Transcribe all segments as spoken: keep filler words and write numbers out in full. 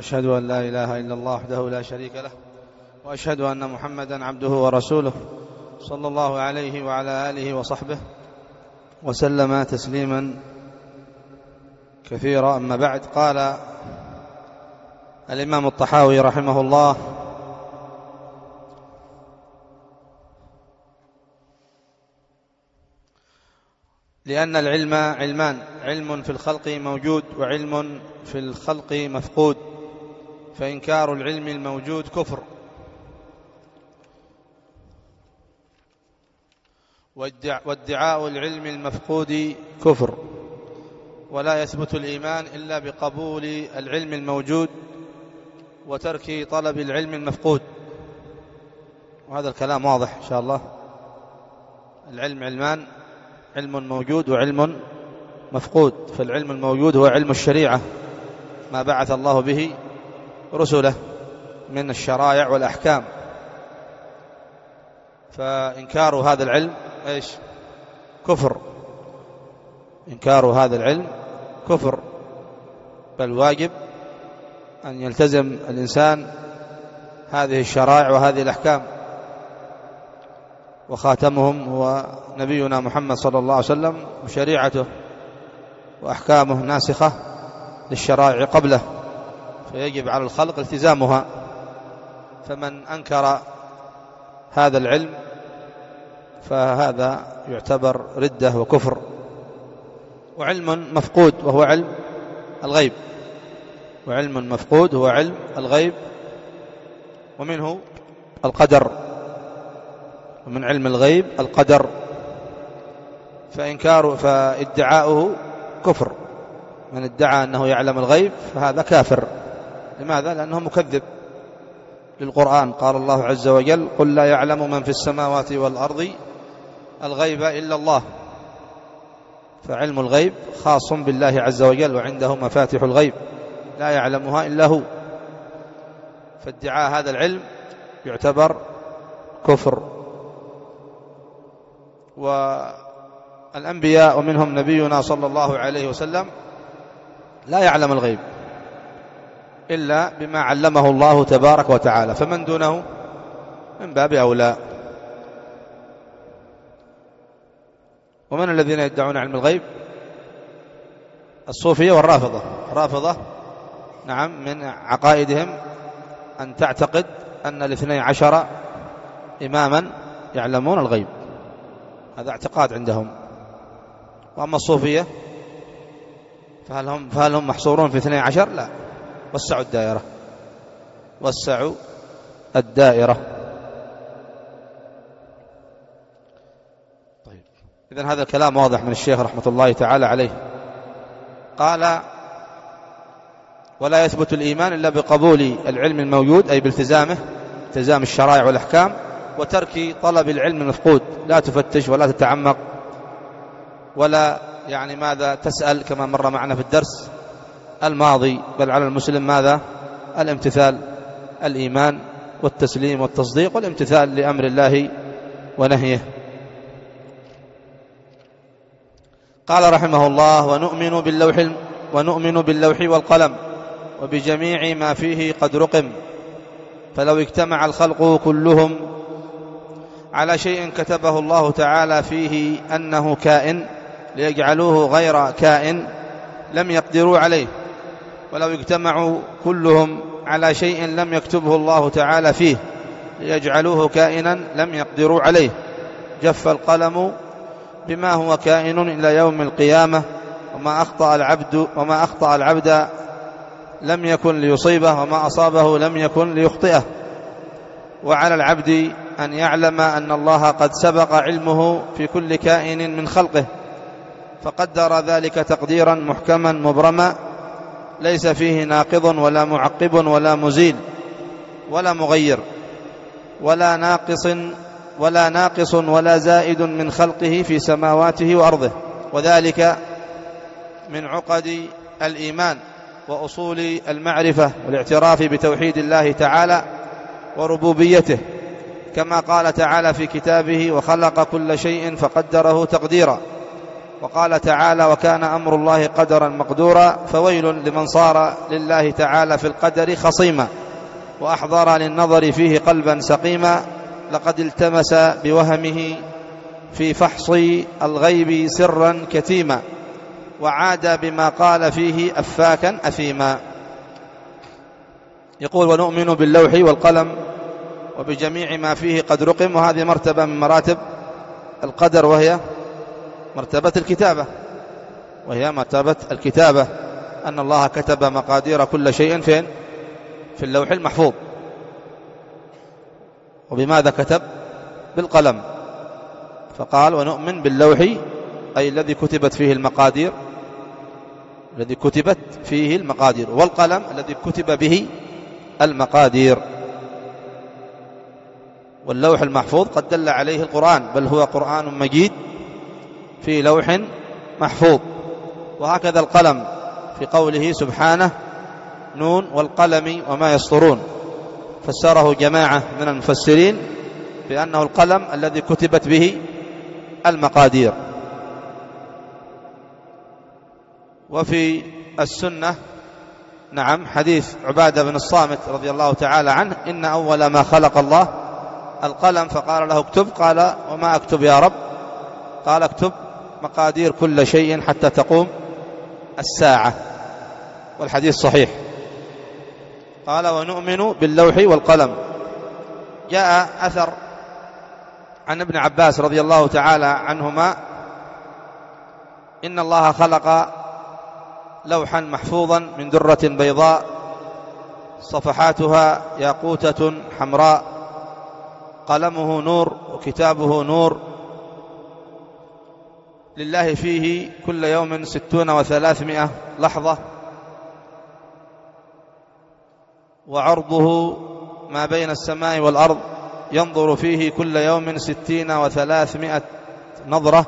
وأشهد أن لا إله إلا الله وحده لا شريك له، وأشهد أن محمدا عبده ورسوله صلى الله عليه وعلى آله وصحبه وسلم تسليما كثيرا. أما بعد، قال الإمام الطحاوي رحمه الله: لأن العلم علمان، علم في الخلق موجود وعلم في الخلق مفقود، فإنكار العلم الموجود كفر، وادعاء العلم المفقود كفر، ولا يثبت الإيمان إلا بقبول العلم الموجود وترك طلب العلم المفقود. وهذا الكلام واضح إن شاء الله. العلم علمان، علم موجود وعلم مفقود، فالعلم الموجود هو علم الشريعة، ما بعث الله به رسله من الشرائع والأحكام، فإنكار هذا العلم إيش؟ كفر. إنكار هذا العلم كفر، بل واجب أن يلتزم الإنسان هذه الشرائع وهذه الأحكام، وخاتمهم هو نبينا محمد صلى الله عليه وسلم، وشريعته وأحكامه ناسخة للشرائع قبله، فيجب على الخلق التزامها. فمن أنكر هذا العلم فهذا يعتبر ردة وكفر. وعلم مفقود وهو علم الغيب، وعلم مفقود هو علم الغيب، ومنه القدر، ومن علم الغيب القدر، فإنكار فادعاؤه كفر. من ادعى أنه يعلم الغيب فهذا كافر. لماذا؟ لأنه مكذب للقرآن. قال الله عز وجل: قل لا يعلم من في السماوات والأرض الغيب إلا الله. فعلم الغيب خاص بالله عز وجل، وعنده مفاتيح الغيب لا يعلمها إلا هو، فادعاء هذا العلم يعتبر كفر. والأنبياء ومنهم نبينا صلى الله عليه وسلم لا يعلم الغيب إلا بما علمه الله تبارك وتعالى، فمن دونه من باب أولى. ومن الذين يدعون علم الغيب؟ الصوفية والرافضة. الرافضة نعم من عقائدهم أن تعتقد أن الاثني عشر إماما يعلمون الغيب، هذا اعتقاد عندهم. وأما الصوفية فهل هم, فهل هم محصورون في اثني عشر؟ لا، وسعوا الدائرة، وسعوا الدائرة. طيب، إذن هذا الكلام واضح من الشيخ رحمة الله تعالى عليه. قال: ولا يثبت الإيمان إلا بقبول العلم الموجود، أي بالتزامه، التزام الشرائع والأحكام، وترك طلب العلم المفقود. لا تفتش ولا تتعمق ولا يعني ماذا تسأل كما مر معنا في الدرس الماضي، بل على المسلم ماذا؟ الامتثال، الإيمان والتسليم والتصديق والامتثال لأمر الله ونهيه. قال رحمه الله: ونؤمن باللوح ونؤمن باللوح والقلم وبجميع ما فيه قد رقم، فلو اجتمع الخلق كلهم على شيء كتبه الله تعالى فيه أنه كائن ليجعلوه غير كائن لم يقدروا عليه، ولو اجتمعوا كلهم على شيء لم يكتبه الله تعالى فيه ليجعلوه كائنا لم يقدروا عليه. جف القلم بما هو كائن إلى يوم القيامة، وما أخطأ العبد وما أخطأ العبد لم يكن ليصيبه، وما أصابه لم يكن ليخطئه. وعلى العبد أن يعلم أن الله قد سبق علمه في كل كائن من خلقه، فقدر ذلك تقديرا محكما مبرما ليس فيه ناقض ولا معقب ولا مزيل ولا مغير ولا ناقص ولا ناقص ولا زائد من خلقه في سماواته وأرضه، وذلك من عقد الإيمان وأصول المعرفة والاعتراف بتوحيد الله تعالى وربوبيته، كما قال تعالى في كتابه: وخلق كل شيء فقدره تقديرا. وقال تعالى: وكان أمر الله قدرا مقدورا. فويل لمن صار لله تعالى في القدر خصيما وأحضر للنظر فيه قلبا سقيما، لقد التمس بوهمه في فحص الغيب سرا كتيما، وعاد بما قال فيه أفاكا أثيما. يقول: ونؤمن باللوح والقلم وبجميع ما فيه قد رقم. وهذه مرتبة من مراتب القدر، وهي مرتبة الكتابة وهي مرتبة الكتابة أن الله كتب مقادير كل شيء فين؟ في اللوح المحفوظ. وبماذا كتب؟ بالقلم. فقال: ونؤمن باللوح، أي الذي كتبت فيه المقادير الذي كتبت فيه المقادير والقلم الذي كتب به المقادير. واللوح المحفوظ قد دل عليه القرآن، بل هو قرآن مجيد في لوح محفوظ. وهكذا القلم في قوله سبحانه: نون والقلم وما يسطرون. فسره جماعة من المفسرين بأنه القلم الذي كتبت به المقادير. وفي السنة نعم حديث عبادة بن الصامت رضي الله تعالى عنه: إن أول ما خلق الله القلم، فقال له: اكتب. قال: وما أكتب يا رب؟ قال: اكتب مقادير كل شيء حتى تقوم الساعة. والحديث صحيح. قال: ونؤمن باللوح والقلم. جاء أثر عن ابن عباس رضي الله تعالى عنهما: إن الله خلق لوحا محفوظا من درة بيضاء صفحاتها ياقوتة حمراء، قلمه نور وكتابه نور، لله فيه كل يوم ستون وثلاثمائة لحظة، وعرضه ما بين السماء والأرض، ينظر فيه كل يوم ستين وثلاثمائة نظرة،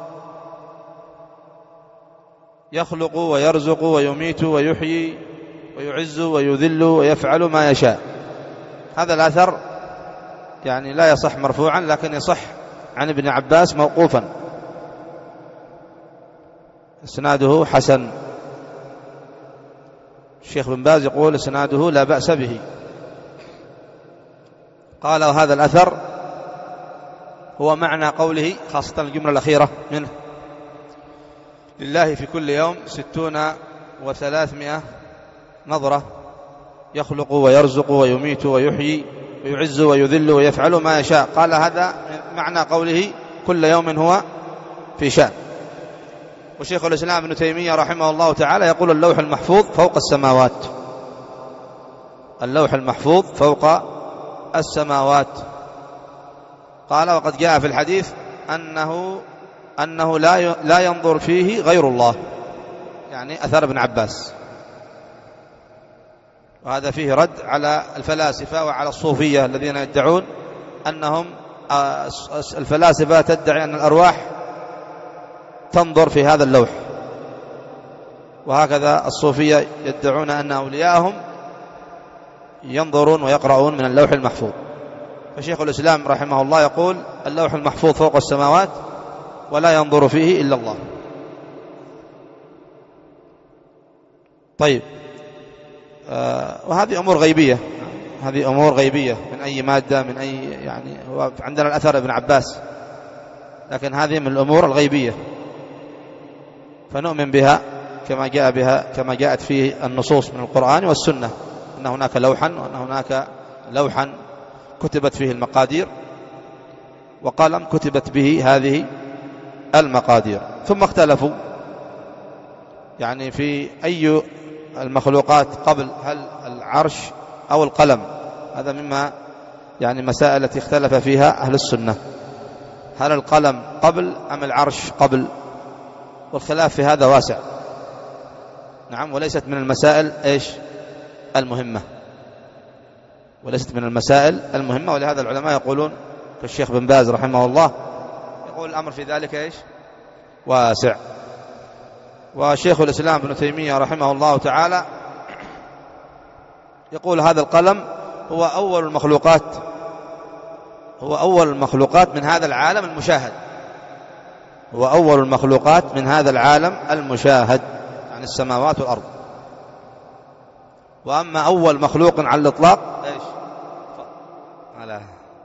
يخلق ويرزق ويميت ويحيي ويعز ويذل ويفعل ما يشاء. هذا الأثر يعني لا يصح مرفوعا، لكن يصح عن ابن عباس موقوفا، اسناده حسن. الشيخ بن باز يقول: اسناده لا بأس به. قال: وهذا الأثر هو معنى قوله، خاصة الجملة الأخيرة منه: لله في كل يوم ستون وثلاثمائة نظرة، يخلق ويرزق ويميت ويحيي ويعز ويذل ويفعل ما يشاء. قال: هذا معنى قوله كل يوم هو في شأن. وشيخ الإسلام ابن تيمية رحمه الله تعالى يقول: اللوح المحفوظ فوق السماوات. اللوح المحفوظ فوق السماوات. قال: وقد جاء في الحديث أنه أنه لا لا ينظر فيه غير الله، يعني أثر ابن عباس. وهذا فيه رد على الفلاسفة وعلى الصوفية الذين يدعون أنهم الفلاسفة تدعي أن الأرواح تنظر في هذا اللوح، وهكذا الصوفية يدعون أن أولياءهم ينظرون ويقرؤون من اللوح المحفوظ. فشيخ الإسلام رحمه الله يقول: اللوح المحفوظ فوق السماوات ولا ينظر فيه إلا الله. طيب، آه وهذه أمور غيبية، هذه أمور غيبية من أي مادة، من أي يعني هو عندنا الأثر ابن عباس، لكن هذه من الأمور الغيبية، فنؤمن بها كما جاء بها كما جاءت فيه النصوص من القرآن والسنة، أن هناك لوحا وأن هناك لوحا كتبت فيه المقادير، وقلم كتبت به هذه المقادير. ثم اختلفوا يعني في أي المخلوقات قبل، هل العرش أو القلم؟ هذا مما يعني مسائل التي اختلف فيها أهل السنة، هل القلم قبل أم العرش قبل؟ والخلاف في هذا واسع، نعم، وليست من المسائل إيش المهمة، وليست من المسائل المهمة. ولهذا العلماء يقولون كالشيخ بن باز رحمه الله يقول: الأمر في ذلك إيش واسع. وشيخ الإسلام ابن تيمية رحمه الله تعالى يقول: هذا القلم هو أول المخلوقات، هو أول المخلوقات من هذا العالم المشاهد، هو أول المخلوقات من هذا العالم المشاهد، يعني السماوات والأرض. وأما أول مخلوق على الإطلاق إيش؟ ها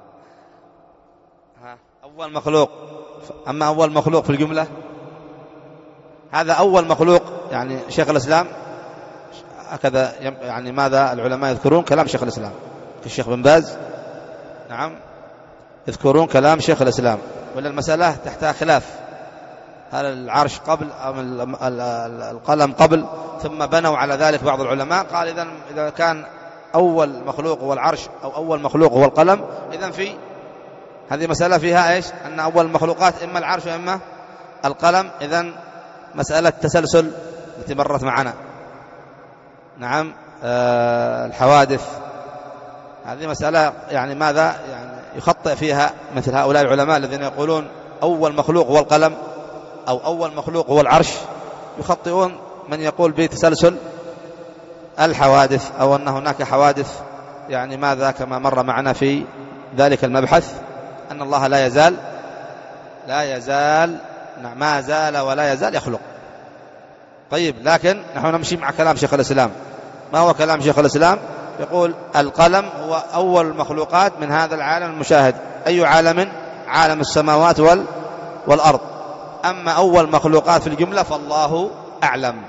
أول مخلوق، أما أول مخلوق في الجملة هذا أول مخلوق، يعني شيخ الإسلام هكذا، يعني ماذا العلماء يذكرون كلام شيخ الإسلام الشيخ بن باز، نعم، يذكرون كلام شيخ الإسلام، ولا المسألة تحتها خلاف، هل العرش قبل أم القلم قبل؟ ثم بنوا على ذلك بعض العلماء قال إذا إذا كان أول مخلوق هو العرش أو أول مخلوق هو القلم، إذن في هذه مسألة فيها إيش؟ أن أول المخلوقات إما العرش وإما القلم، إذن مسألة تسلسل التي مرت معنا، نعم، آه الحوادث، هذه مسألة يعني ماذا يعني يخطئ فيها مثل هؤلاء العلماء الذين يقولون أول مخلوق هو القلم أو أول مخلوق هو العرش، يخطئون من يقول بتسلسل الحوادث، أو أن هناك حوادث، يعني ماذا كما مر معنا في ذلك المبحث أن الله لا يزال لا يزال ما زال ولا يزال يخلق. طيب، لكن نحن نمشي مع كلام شيخ الإسلام. ما هو كلام شيخ الإسلام؟ يقول القلم هو أول المخلوقات من هذا العالم المشاهد. أي عالم؟ عالم السماوات وال والأرض. أما أول مخلوقات في الجملة فالله أعلم،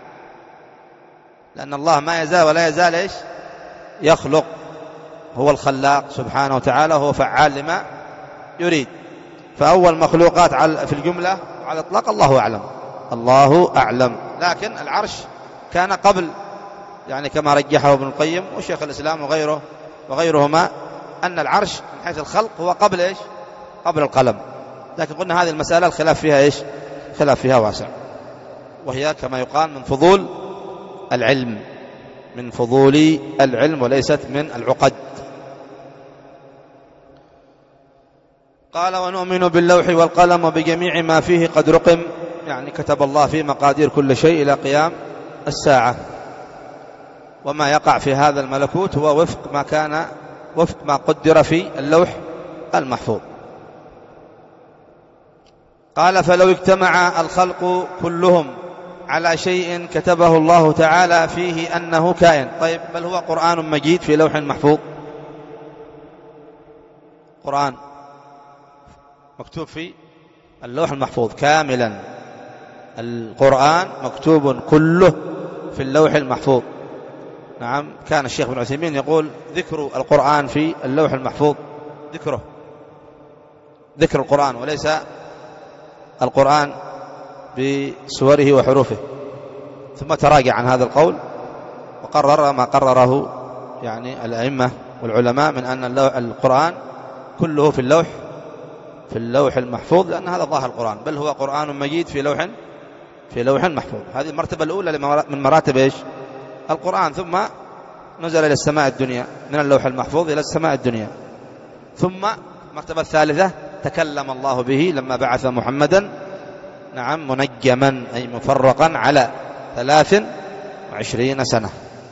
لأن الله ما يزال ولا يزال إيش؟ يخلق، هو الخلاق سبحانه وتعالى، هو فعال لما يريد. فأول مخلوقات في الجملة على الإطلاق الله أعلم، الله أعلم. لكن العرش كان قبل، يعني كما رجحه ابن القيم وشيخ الإسلام وغيره وغيرهما أن العرش من حيث الخلق هو قبل إيش؟ قبل القلم. لكن قلنا هذه المسألة الخلاف فيها إيش؟ خلاف فيها واسع، وهي كما يقال من فضول العلم، من فضول العلم وليست من العقد. قال ونؤمن باللوح والقلم وبجميع ما فيه قد رقم، يعني كتب الله فيه مقادير كل شيء إلى قيام الساعة، وما يقع في هذا الملكوت هو وفق ما كان وفق ما قدر في اللوح المحفوظ. قال فلو اجتمع الخلق كلهم على شيء كتبه الله تعالى فيه أنه كائن. طيب، بل هو قرآن مجيد في لوح محفوظ، قرآن مكتوب في اللوح المحفوظ كاملا، القرآن مكتوب كله في اللوح المحفوظ. نعم، كان الشيخ بن عثيمين يقول ذكر القرآن في اللوح المحفوظ، ذكره ذكر القرآن وليس القرآن بسوره وحروفه. ثم تراجع عن هذا القول وقرر ما قرره يعني الأئمة والعلماء من أن القرآن كله في اللوح في اللوح المحفوظ، لأن هذا ظاهر القرآن، بل هو قرآن مجيد في لوح في لوح محفوظ. هذه المرتبة الأولى من مراتب إيش؟ القرآن. ثم نزل إلى السماء الدنيا، من اللوح المحفوظ إلى السماء الدنيا. ثم المرتبة الثالثة تكلم الله به لما بعث محمدا، نعم، منجما أي مفرقا على ثلاث وعشرين سنة.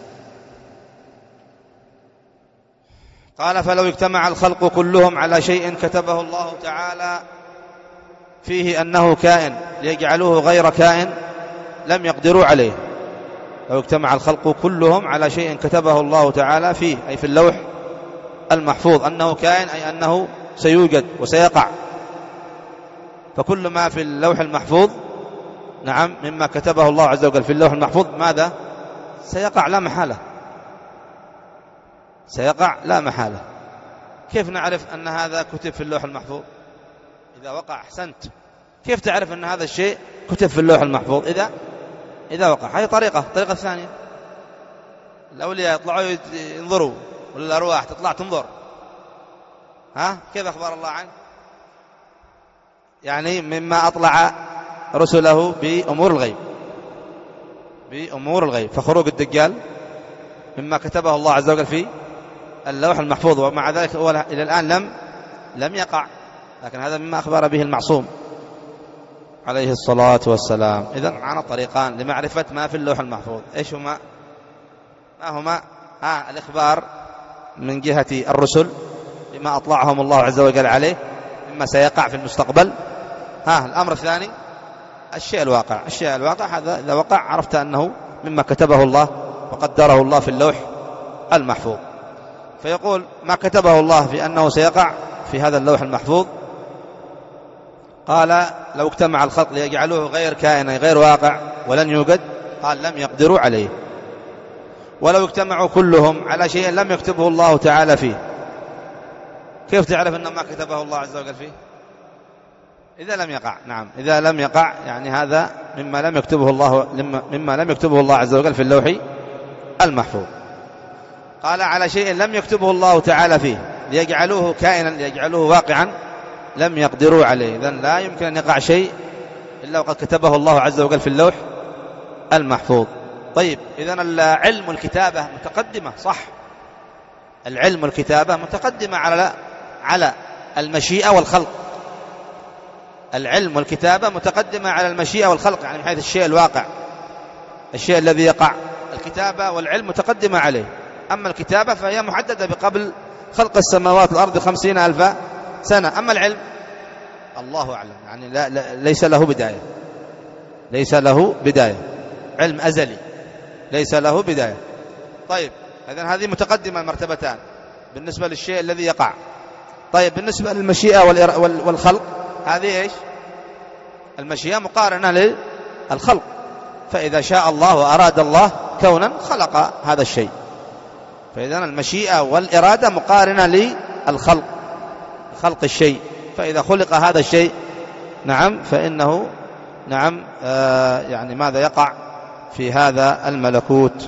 قال فلو اجتمع الخلق كلهم على شيء كتبه الله تعالى فيه أنه كائن ليجعلوه غير كائن لم يقدروا عليه. لو اجتمع الخلق كلهم على شيء كتبه الله تعالى فيه، أي في اللوح المحفوظ، أنه كائن أي أنه سيوجد وسيقع. فكل ما في اللوح المحفوظ، نعم، مما كتبه الله عز وجل في اللوح المحفوظ ماذا؟ سيقع لا محالة، سيقع لا محالة. كيف نعرف أن هذا كتب في اللوح المحفوظ؟ إذا وقع. أحسنت. كيف تعرف أن هذا الشيء كتب في اللوح المحفوظ؟ إذا إذا وقع. هذه طريقة. الطريقة الثانية، الأولياء يطلعوا ينظروا، ولا الأرواح تطلع تنظر. ها كيف أخبر الله عنه؟ يعني مما أطلع رسله بأمور الغيب، بأمور الغيب. فخروج الدجال مما كتبه الله عز وجل في اللوح المحفوظ، ومع ذلك هو إلى الآن لم لم يقع، لكن هذا مما أخبر به المعصوم عليه الصلاة والسلام. إذن معنا طريقان لمعرفة ما في اللوح المحفوظ. إيش هما؟ ما هما؟ ها الإخبار من جهة الرسل بما أطلعهم الله عز وجل عليه مما سيقع في المستقبل، ها الأمر الثاني الشيء الواقع. الشيء الواقع هذا إذا وقع عرفت أنه مما كتبه الله وقدره الله في اللوح المحفوظ. فيقول ما كتبه الله في أنه سيقع في هذا اللوح المحفوظ، قال لو اجتمع الخلق ليجعلوه غير كائن غير واقع ولن يوجد، قال لم يقدروا عليه. ولو اجتمعوا كلهم على شيء لم يكتبه الله تعالى فيه، كيف تعرف أن ما كتبه الله عز وجل فيه؟ إذا لم يقع. نعم إذا لم يقع يعني هذا مما لم يكتبه الله مما لم يكتبه الله عز وجل في اللوح المحفوظ. قال على شيء لم يكتبه الله تعالى فيه ليجعلوه كائنا ليجعلوه واقعا لم يقدروا عليه. إذن لا يمكن أن يقع شيء إلا وقد كتبه الله عز وجل في اللوح المحفوظ. طيب إذن العلم الكتابة متقدمة، صح، العلم الكتابة متقدمة على على المشيئة والخلق. العلم والكتابة متقدمة على المشيئة والخلق، يعني من حيث الشيء الواقع، الشيء الذي يقع. الكتابة والعلم متقدمة عليه. أما الكتابة فهي محددة بقبل خلق السماوات والأرض خمسين ألف سنة. أما العلم الله أعلم، يعني لا لا ليس له بداية، ليس له بداية، علم أزلي ليس له بداية. طيب إذن هذه متقدمة المرتبتان بالنسبة للشيء الذي يقع. طيب بالنسبة للمشيئة والخلق، هذه إيش؟ المشيئة مقارنة للخلق، فإذا شاء الله وأراد الله كونا خلق هذا الشيء، فإذا المشيئة والإرادة مقارنة للخلق، خلق الشيء. فإذا خلق هذا الشيء نعم فإنه نعم آه يعني ماذا يقع في هذا الملكوت.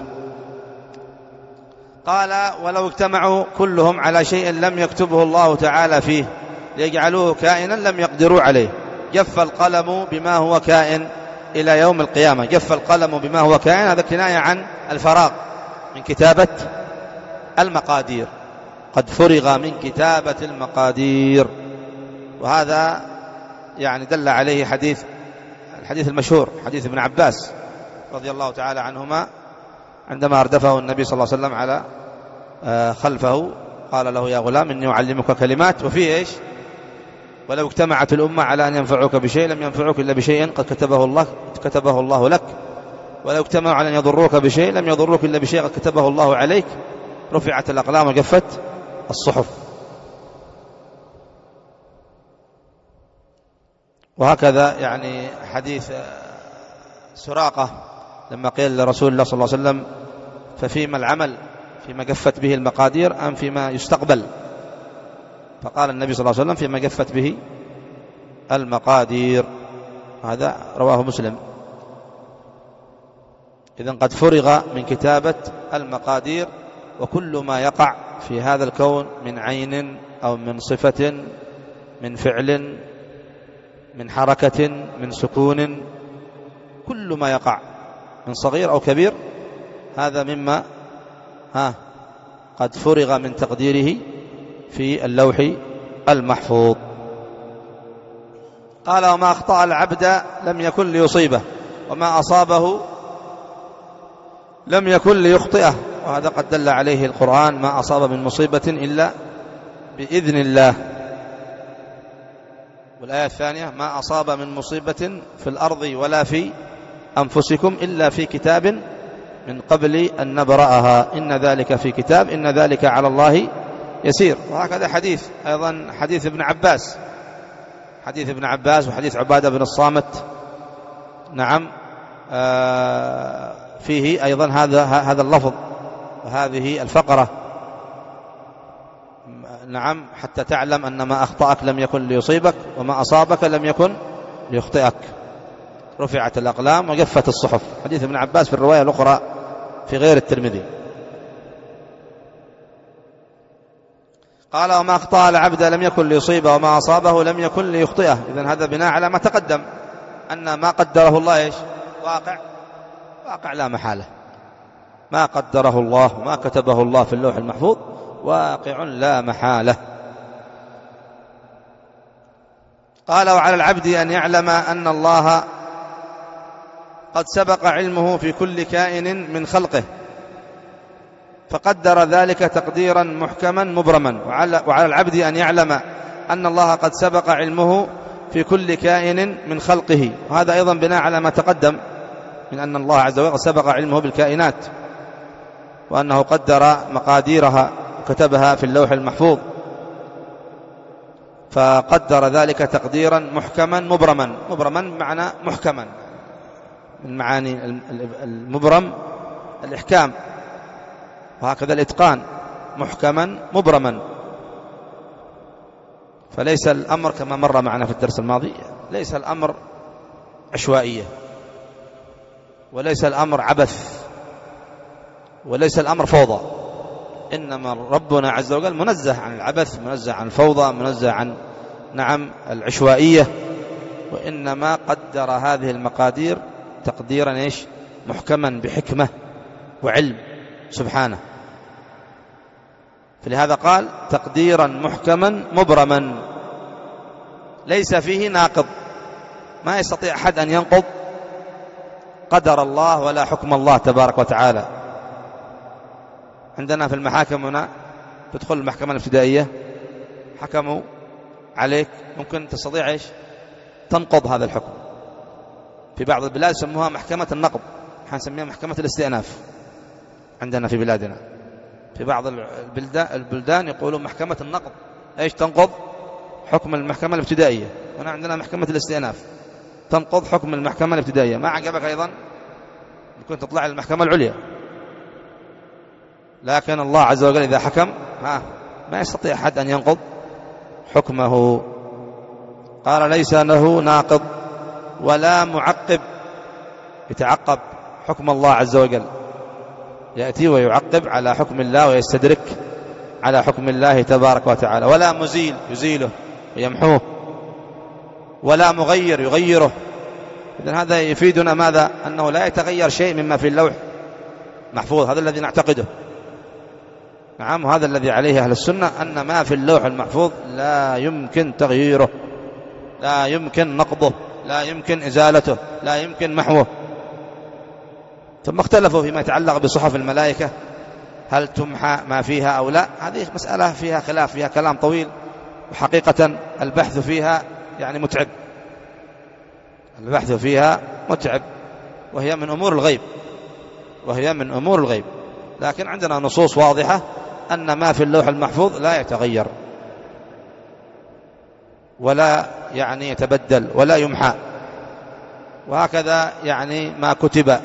قال ولو اجتمعوا كلهم على شيء لم يكتبه الله تعالى فيه ليجعلوه كائنا لم يقدروا عليه. جف القلم بما هو كائن إلى يوم القيامة. جف القلم بما هو كائن، هذا كناية عن الفراغ من كتابة المقادير، قد فرغ من كتابة المقادير. وهذا يعني دل عليه حديث الحديث المشهور حديث ابن عباس رضي الله تعالى عنهما عندما أردفه النبي صلى الله عليه وسلم على خلفه قال له يا غلام إني أعلمك كلمات، وفيه إيش؟ ولو اجتمعت الأمة على أن ينفعوك بشيء لم ينفعوك إلا بشيء قد كتبه الله كتبه الله لك، ولو اجتمعوا على أن يضروك بشيء لم يضروك إلا بشيء قد كتبه الله عليك، رفعت الأقلام وجفت الصحف. وهكذا يعني حديث سراقة لما قيل لرسول الله صلى الله عليه وسلم ففيما العمل، فيما جفت به المقادير أم فيما يستقبل؟ فقال النبي صلى الله عليه وسلم فيما جفت به المقادير. هذا رواه مسلم. إذن قد فرغ من كتابة المقادير، وكل ما يقع في هذا الكون من عين أو من صفة من فعل من حركة من سكون، كل ما يقع من صغير أو كبير هذا مما ها قد فرغ من تقديره في اللوح المحفوظ. قال وما أخطأ العبد لم يكن ليصيبه وما أصابه لم يكن ليخطئه. وهذا قد دل عليه القرآن ما أصاب من مصيبة إلا بإذن الله. والآية الثانية ما أصاب من مصيبة في الأرض ولا في أنفسكم إلا في كتاب من قبل أن نبرأها إن ذلك في كتاب إن ذلك على الله يسير. وهكذا حديث أيضا حديث ابن عباس حديث ابن عباس وحديث عبادة بن الصامت نعم آه فيه أيضا هذا هذا اللفظ وهذه الفقرة نعم حتى تعلم أن ما أخطأك لم يكن ليصيبك وما أصابك لم يكن ليخطئك، رفعت الأقلام وجفت الصحف. حديث ابن عباس في الرواية الأخرى في غير الترمذي. قال وما أخطأ العبد لم يكن ليصيبه وما أصابه لم يكن ليخطئه. إذن هذا بناء على ما تقدم أن ما قدره الله إيش؟ واقع واقع لا محالة. ما قدره الله وما كتبه الله في اللوح المحفوظ واقع لا محالة. قال وعلى العبد أن يعلم أن الله قد سبق علمه في كل كائن من خلقه فقدر ذلك تقديرا محكما مبرما. وعلى, وعلى العبد أن يعلم أن الله قد سبق علمه في كل كائن من خلقه. وهذا أيضا بناء على ما تقدم من أن الله عز وجل سبق علمه بالكائنات، وأنه قدر مقاديرها وكتبها في اللوح المحفوظ، فقدر ذلك تقديرا محكما مبرما. مبرما بمعنى محكما، من معاني المبرم الإحكام، وهكذا الإتقان، محكما مبرما. فليس الأمر كما مر معنا في الدرس الماضي، ليس الأمر عشوائية، وليس الأمر عبث، وليس الأمر فوضى، إنما ربنا عز وجل منزه عن العبث، منزه عن الفوضى، منزه عن نعم العشوائية، وإنما قدر هذه المقادير تقديرا إيش؟ محكما بحكمة وعلم سبحانه. فلهذا قال تقديرا محكما مبرما ليس فيه ناقض، ما يستطيع أحد أن ينقض قدر الله ولا حكم الله تبارك وتعالى. عندنا في المحاكم هنا تدخل المحكمة الابتدائية، حكموا عليك، ممكن تستطيع إيش؟ تنقض هذا الحكم. في بعض البلاد يسموها محكمة النقض، حنسميها محكمة الاستئناف عندنا في بلادنا. في بعض البلدان يقولون محكمة النقض، إيش؟ تنقض حكم المحكمة الابتدائية. هنا عندنا محكمة الاستئناف، تنقض حكم المحكمة الابتدائية. ما عجبك أيضا يكون تطلع المحكمة العليا. لكن الله عز وجل إذا حكم ها ما يستطيع أحد أن ينقض حكمه. قال ليس له ناقض ولا معقب، يتعقب حكم الله عز وجل، يأتي ويعقب على حكم الله ويستدرك على حكم الله تبارك وتعالى. ولا مزيل يزيله ويمحوه، ولا مغير يغيره. إذن هذا يفيدنا ماذا؟ أنه لا يتغير شيء مما في اللوح محفوظ. هذا الذي نعتقده، نعم، هذا الذي عليه أهل السنة، أن ما في اللوح المحفوظ لا يمكن تغييره، لا يمكن نقضه، لا يمكن إزالته، لا يمكن محوه. ثم اختلفوا فيما يتعلق بصحف الملائكة، هل تمحى ما فيها أو لا. هذه مسألة فيها خلاف، فيها كلام طويل، وحقيقة البحث فيها يعني متعب، البحث فيها متعب، وهي من أمور الغيب، وهي من أمور الغيب. لكن عندنا نصوص واضحة أن ما في اللوح المحفوظ لا يتغير ولا يعني يتبدل ولا يمحى. وهكذا يعني ما كتب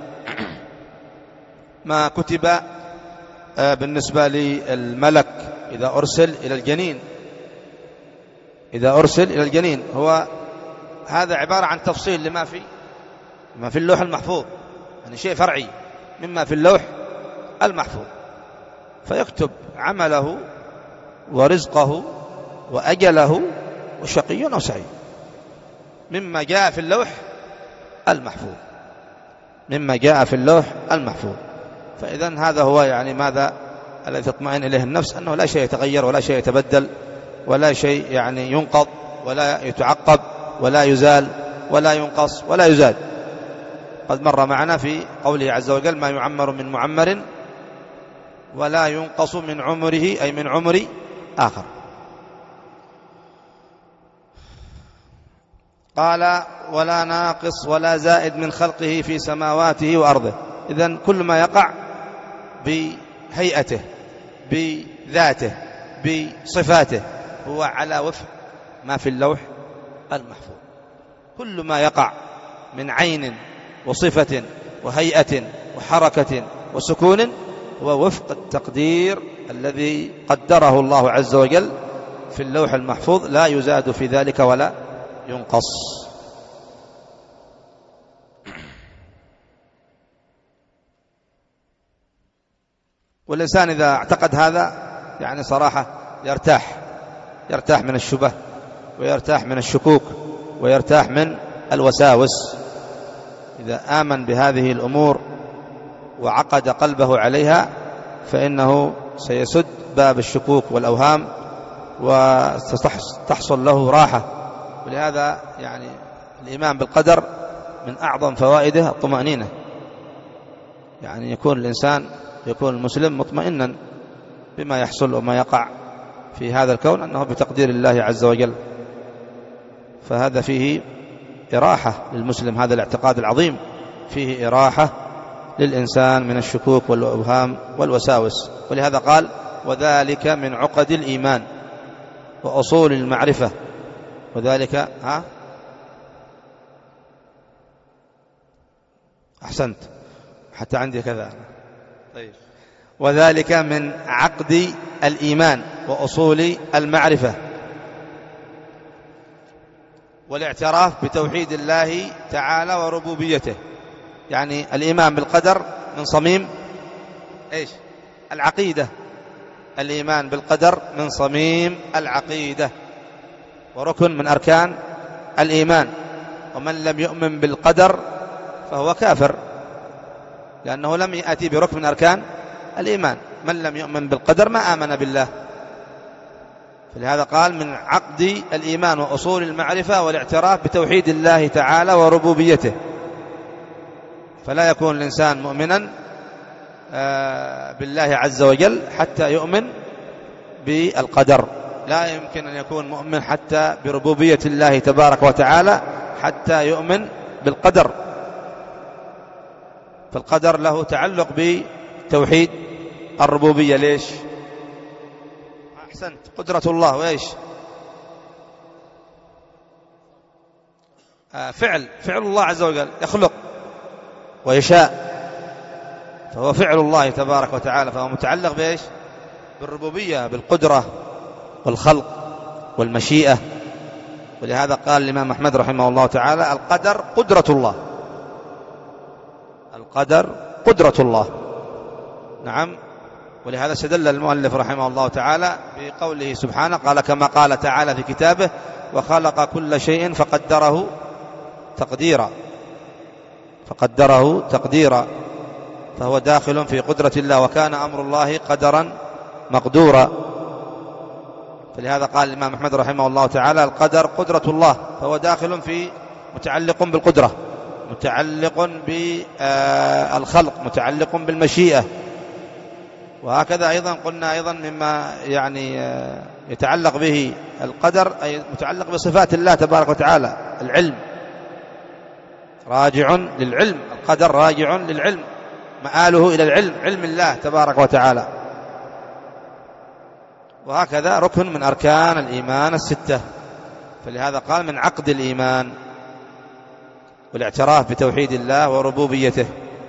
ما كتب بالنسبة للملك إذا أرسل إلى الجنين، إذا أرسل إلى الجنين، هو هذا عبارة عن تفصيل لما في ما في اللوح المحفوظ، يعني شيء فرعي مما في اللوح المحفوظ، فيكتب عمله ورزقه وأجله وشقي أو سعيد، مما جاء في اللوح المحفوظ، مما جاء في اللوح المحفوظ. فإذن هذا هو يعني ماذا الذي تطمئن إليه النفس، أنه لا شيء يتغير ولا شيء يتبدل ولا شيء يعني ينقض ولا يتعقب ولا يزال ولا ينقص ولا يزاد. قد مر معنا في قوله عز وجل ما يعمر من معمر ولا ينقص من عمره، أي من عمر آخر. قال ولا ناقص ولا زائد من خلقه في سماواته وأرضه. إذن كل ما يقع بهيئته بذاته بصفاته هو على وفق ما في اللوح المحفوظ. كل ما يقع من عين وصفة وهيئة وحركة وسكون هو وفق التقدير الذي قدره الله عز وجل في اللوح المحفوظ، لا يزاد في ذلك ولا ينقص. والإنسان إذا اعتقد هذا يعني صراحة يرتاح، يرتاح من الشبه ويرتاح من الشكوك ويرتاح من الوساوس. إذا آمن بهذه الأمور وعقد قلبه عليها فإنه سيسد باب الشكوك والأوهام وستحصل له راحة. ولهذا يعني الإيمان بالقدر من أعظم فوائده الطمأنينة، يعني يكون الإنسان يكون المسلم مطمئنا بما يحصل وما يقع في هذا الكون أنه بتقدير الله عز وجل. فهذا فيه إراحة للمسلم، هذا الاعتقاد العظيم فيه إراحة للإنسان من الشكوك والأوهام والوساوس. ولهذا قال وذلك من عقد الإيمان وأصول المعرفة. وذلك ها أحسنت، حتى عندي كذا. طيب، وذلك من عقد الإيمان وأصول المعرفة والاعتراف بتوحيد الله تعالى وربوبيته. يعني الإيمان بالقدر من صميم إيش؟ العقيدة. الإيمان بالقدر من صميم العقيدة وركن من أركان الإيمان. ومن لم يؤمن بالقدر فهو كافر، لأنه لم يأتي بركن من أركان الإيمان. من لم يؤمن بالقدر ما آمن بالله. فلهذا قال من عقد الإيمان وأصول المعرفة والاعتراف بتوحيد الله تعالى وربوبيته. فلا يكون الإنسان مؤمنا بالله عز وجل حتى يؤمن بالقدر. لا يمكن أن يكون مؤمن حتى بربوبية الله تبارك وتعالى حتى يؤمن بالقدر. فالقدر له تعلق بتوحيد الربوبية. ليش؟ أحسنت، قدرة الله. وإيش؟ آه فعل فعل الله عز وجل، يخلق ويشاء، فهو فعل الله تبارك وتعالى، فهو متعلق بإيش؟ بالربوبية، بالقدرة والخلق والمشيئة. ولهذا قال الإمام أحمد رحمه الله تعالى القدر قدرة الله. القدر قدرة الله. نعم. ولهذا استدل المؤلف رحمه الله تعالى بقوله سبحانه، قال كما قال تعالى في كتابه وخلق كل شيء فقدره تقديرا. فقدره تقديرا، فهو داخل في قدرة الله، وكان أمر الله قدرا مقدورا. فلهذا قال الإمام أحمد رحمه الله تعالى القدر قدرة الله، فهو داخل في متعلق بالقدرة، متعلق بالخلق، متعلق بالمشيئة. وهكذا أيضا قلنا أيضا مما يعني يتعلق به القدر أي متعلق بصفات الله تبارك وتعالى. العلم راجع للعلم، القدر راجع للعلم، مآله إلى العلم، علم الله تبارك وتعالى. وهكذا ركن من أركان الإيمان الستة. فلهذا قال من عقد الإيمان والاعتراف بتوحيد الله وربوبيته.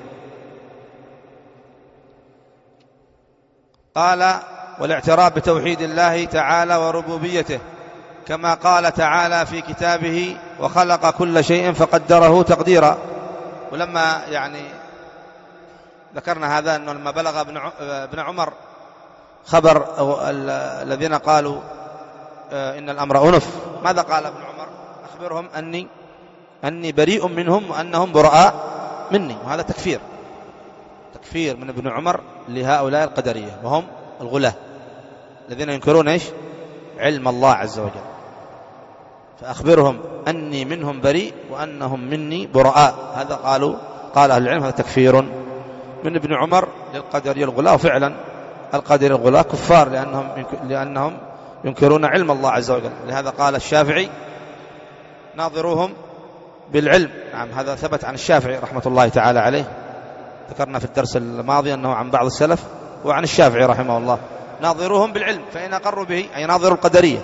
قال والاعتراف بتوحيد الله تعالى وربوبيته، كما قال تعالى في كتابه وخلق كل شيء فقدره تقديرا. ولما يعني ذكرنا هذا أنه لما بلغ ابن عمر خبر الذين قالوا إن الأمر أنف، ماذا قال ابن عمر؟ أخبرهم أني أني بريء منهم وأنهم براء مني. وهذا تكفير، تكفير من ابن عمر لهؤلاء القدرية، وهم الغلاة الذين ينكرون إيش؟ علم الله عز وجل. فأخبرهم أني منهم بريء وأنهم مني براء. هذا قالوا قال أهل العلم هذا تكفير من ابن عمر للقدرية الغلاة. وفعلا القدرية الغلاة كفار لأنهم لأنهم ينكرون علم الله عز وجل. لهذا قال الشافعي ناظروهم بالعلم. نعم، هذا ثبت عن الشافعي رحمة الله تعالى عليه، ذكرنا في الدرس الماضي أنه عن بعض السلف وعن الشافعي رحمه الله، ناظروهم بالعلم فإن أقروا به، أي ناظروا القدرية،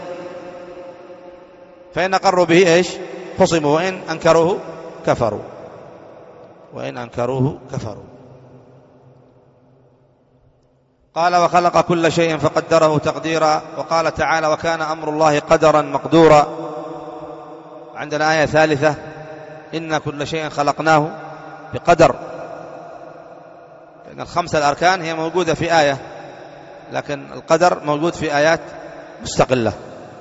فإن أقروا به إيش؟ خصموا، وإن أنكروه كفروا، وإن أنكروه كفروا. قال وخلق كل شيء فقدره تقديرا. وقال تعالى وكان أمر الله قدرا مقدورا. عندنا آية ثالثة إن كل شيء خلقناه بقدر. لأن الخمسة الأركان هي موجودة في آية، لكن القدر موجود في آيات مستقلة.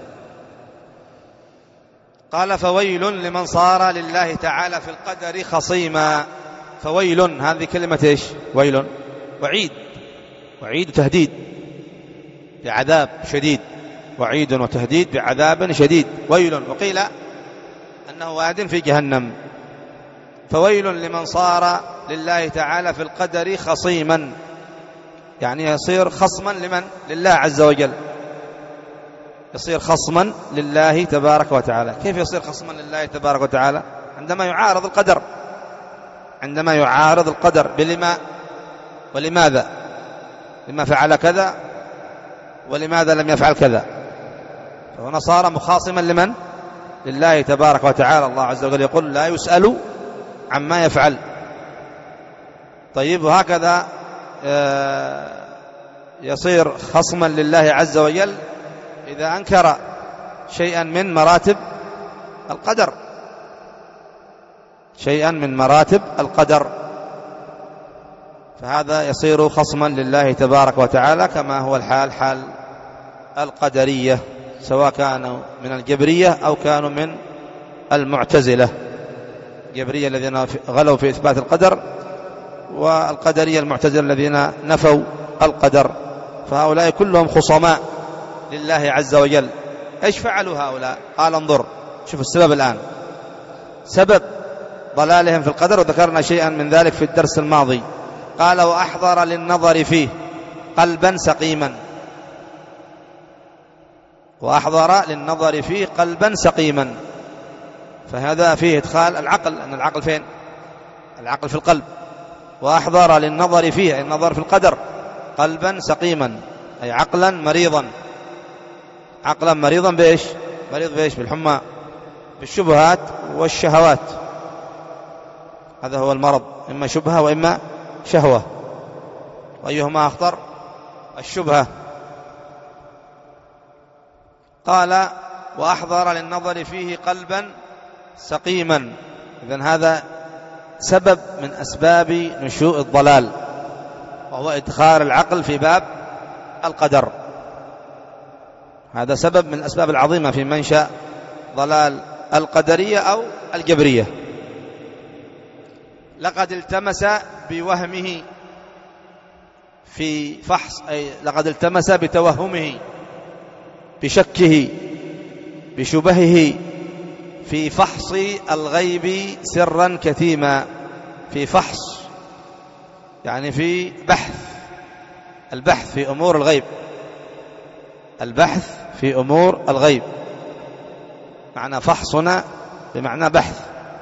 قال فويل لمن صار لله تعالى في القدر خصيما. فويل هذه كلمة إيش؟ ويل، وعيد، وعيد وتهديد بعذاب شديد، وعيد وتهديد بعذاب شديد. ويل، وقيل أنه واد في جهنم. فويل لمن صار لله تعالى في القدر خصيما، يعني يصير خصما لمن؟ لله عز وجل. يصير خصما لله تبارك وتعالى. كيف يصير خصما لله تبارك وتعالى؟ عندما يعارض القدر، عندما يعارض القدر بلما ولماذا، لما فعل كذا ولماذا لم يفعل كذا، فهنا صار مخاصما لمن؟ لله تبارك وتعالى. الله عز وجل يقول لا يسأل عما يفعل. طيب، وهكذا يصير خصما لله عز وجل إذا أنكر شيئا من مراتب القدر، شيئا من مراتب القدر، فهذا يصير خصما لله تبارك وتعالى، كما هو الحال حال القدرية، سواء كانوا من الجبرية أو كانوا من المعتزلة. الجبرية الذين غلوا في إثبات القدر، والقدرية المعتزلة الذين نفوا القدر، فهؤلاء كلهم خصماء لله عز وجل. ايش فعلوا هؤلاء؟ قال انظر، شوف السبب الآن، سبب ضلالهم في القدر، وذكرنا شيئا من ذلك في الدرس الماضي. قال وأحضر للنظر فيه قلبا سقيما، وأحضر للنظر فيه قلبا سقيما، فهذا فيه إدخال العقل، أن العقل فين؟ العقل في القلب. وأحضر للنظر فيه، أي النظر في القدر، قلبا سقيما، أي عقلا مريضا. عقلا مريضا بإيش؟ مريض بإيش؟ بالحمى، بالشبهات والشهوات. هذا هو المرض، إما شبهة وإما شهوة، وأيهما أخطر؟ الشبهة. قال وأحضر للنظر فيه قلبا سقيما. إذن هذا سبب من أسباب نشوء الضلال، وهو إدخال العقل في باب القدر. هذا سبب من الأسباب العظيمة في منشأ ضلال القدرية أو الجبرية. لقد التمس بوهمه في فحص، أي لقد التمس بتوهمه، بشكه، بشبهه في فحص الغيب سرا كتيما. في فحص يعني في بحث، البحث في أمور الغيب، البحث في أمور الغيب، معنى فحصنا بمعنى بحث.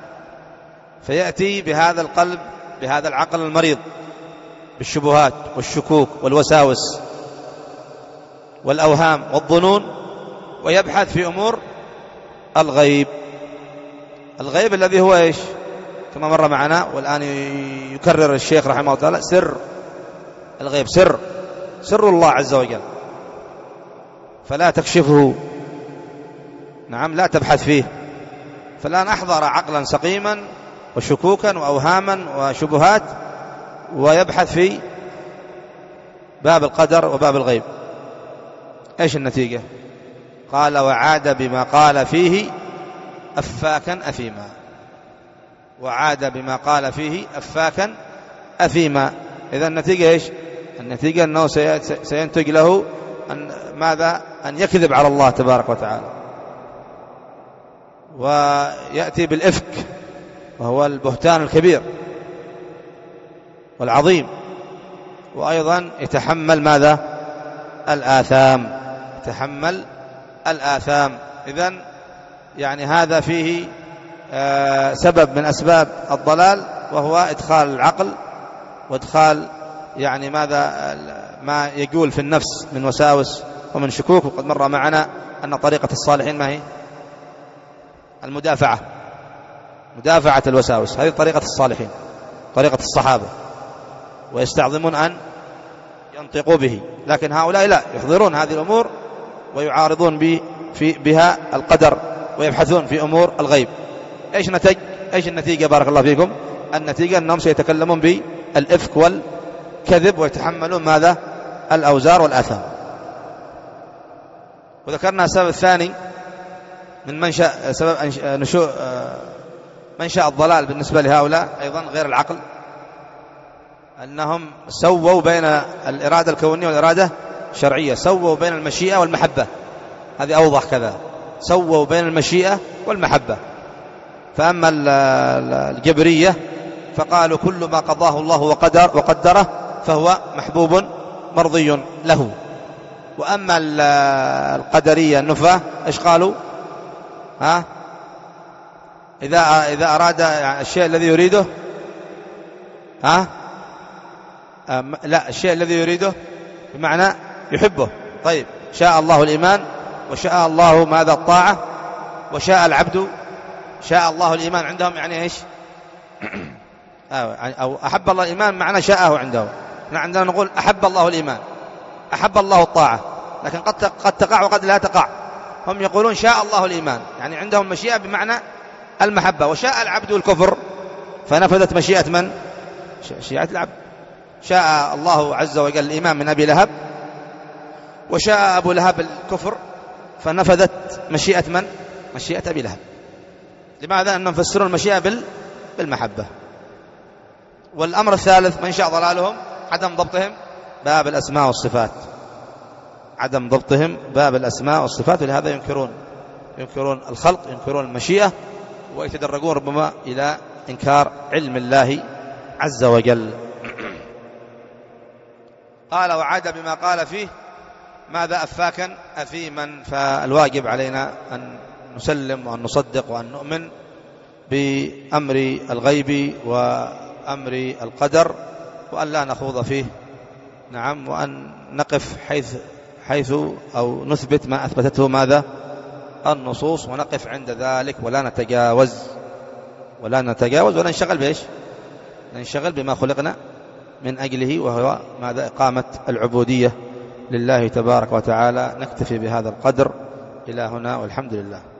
فيأتي بهذا القلب، بهذا العقل المريض، بالشبهات والشكوك والوساوس والأوهام والظنون، ويبحث في أمور الغيب. الغيب الذي هو إيش؟ كما مر معنا، والآن يكرر الشيخ رحمه الله تعالى، سر الغيب، سر سر الله عز وجل، فلا تكشفه، نعم، لا تبحث فيه. فالآن أحضر عقلا سقيما وشكوكا وأوهاما وشبهات، ويبحث في باب القدر وباب الغيب. ايش النتيجة؟ قال وعاد بما قال فيه أفاكا أثيما. وعاد بما قال فيه أفاكا أثيما. إذا النتيجة ايش؟ النتيجة أنه سينتج له أن ماذا؟ أن يكذب على الله تبارك وتعالى، ويأتي بالإفك، وهو البهتان الكبير والعظيم، وأيضا يتحمل ماذا؟ الآثام، يتحمل الآثام. إذن يعني هذا فيه آه سبب من أسباب الضلال، وهو إدخال العقل وإدخال يعني ماذا؟ ما يجول في النفس من وساوس ومن شكوك. وقد مر معنا أن طريقة الصالحين ما هي؟ المدافعة، مدافعة الوساوس، هذه طريقة الصالحين، طريقة الصحابة، ويستعظمون أن ينطقوا به. لكن هؤلاء لا، يحضرون هذه الأمور ويعارضون في بها القدر، ويبحثون في أمور الغيب. إيش نتج؟ إيش النتيجة؟ بارك الله فيكم. النتيجة أنهم سيتكلمون بالإفك والكذب، ويتحملون ماذا؟ الأوزار والآثام. وذكرنا السبب الثاني من منشأ سبب نشوء منشأ الضلال بالنسبة لهؤلاء أيضا غير العقل، أنهم سووا بين الإرادة الكونية والإرادة الشرعية، سووا بين المشيئة والمحبة. هذه أوضح كذا، سووا بين المشيئة والمحبة. فأما الجبرية فقالوا كل ما قضاه الله وقدر وقدره فهو محبوب مرضي له، وأما القدرية النفاة إيش قالوا؟ ها إذا إذا أراد الشيء الذي يريده ها لا الشيء الذي يريده بمعنى يحبه. طيب شاء الله الإيمان وشاء الله ماذا؟ الطاعة، وشاء العبد شاء الله الإيمان عندهم يعني إيش؟ أو أحب الله الإيمان معنى شاءه عنده. نحن عندنا نقول أحب الله الإيمان، أحب الله الطاعة، لكن قد قد تقع وقد لا تقع. هم يقولون شاء الله الإيمان، يعني عندهم مشيئة بمعنى المحبة. وشاء العبد الكفر فنفذت مشيئة من؟ مشيئة العبد. شاء الله عز وجل الإيمان من أبي لهب، وشاء أبو لهب الكفر فنفذت مشيئة من؟ مشيئة أبي لهب. لماذا؟ أنهم فسرون المشيئة بالمحبة. والأمر الثالث من شاء ضلالهم عدم ضبطهم باب الأسماء والصفات، عدم ضبطهم باب الأسماء والصفات، ولهذا ينكرون ينكرون الخلق، ينكرون المشيئة، ويتدرجون ربما إلى إنكار علم الله عز وجل. قال وعاد بما قال فيه ماذا؟ أفاكا أثيما. فالواجب علينا أن نسلم وأن نصدق وأن نؤمن بأمر الغيب وأمر القدر، وأن لا نخوض فيه. نعم. وأن نقف حيث حيث أو نثبت ما أثبتته ماذا؟ النصوص، ونقف عند ذلك ولا نتجاوز ولا نتجاوز ولا ننشغل بإيش؟ ننشغل بما خلقنا من أجله، وهو ماذا؟ إقامة العبودية لله تبارك وتعالى. نكتفي بهذا القدر إلى هنا، والحمد لله.